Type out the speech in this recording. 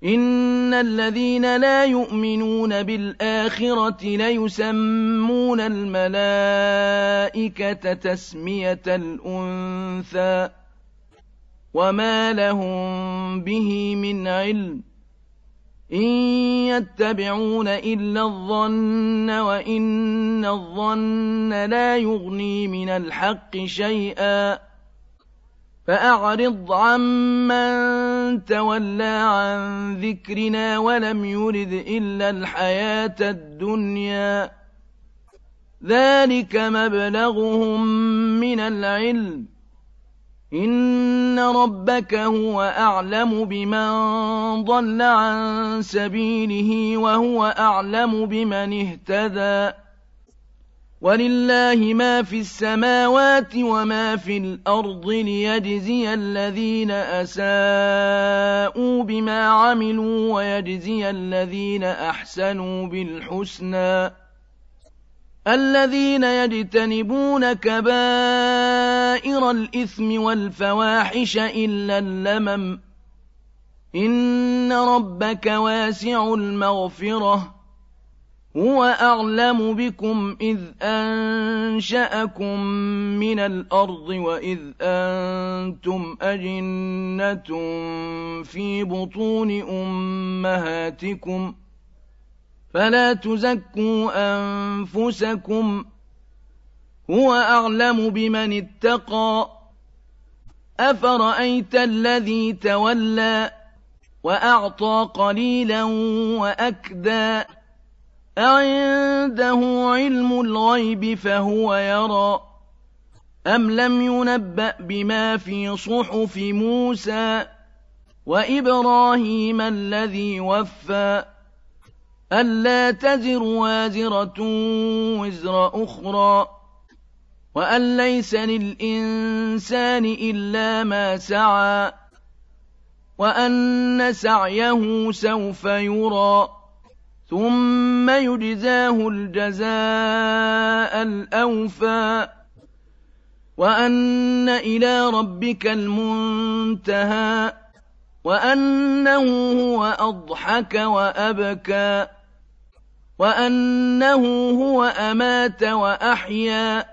إن الذين لا يؤمنون بالآخرة ليسمون الملائكة تسمية الأنثى وما لهم به من علم إن يتبعون إلا الظن وإن الظن لا يغني من الحق شيئا فأعرض عمن تولى عن ذكرنا ولم يرد إلا الحياة الدنيا ذلك مبلغهم من العلم إن ربك هو أعلم بمن ضل عن سبيله وهو أعلم بمن اهتدى ولله ما في السماوات وما في الأرض ليجزي الذين أساءوا بما عملوا ويجزي الذين أحسنوا بالحسنى الذين يجتنبون كبائر الإثم والفواحش إلا اللمم إن ربك واسع المغفرة هو أعلم بكم إذ أنشأكم من الأرض وإذ أنتم أجنة في بطون أمهاتكم فلا تزكوا أنفسكم هو أعلم بمن اتقى أفرأيت الذي تولى وأعطى قليلا وأكدى أعنده علم الغيب فهو يرى أم لم ينبأ بما في صحف موسى وإبراهيم الذي وفى ألا تزر وازرة وزر أخرى وأن ليس للإنسان إلا ما سعى وأن سعيه سوف يرى ثم يجزاه الجزاء الأوفى وأن إلى ربك المنتهى وأنه هو أضحك وأبكى وأنه هو أمات وأحيا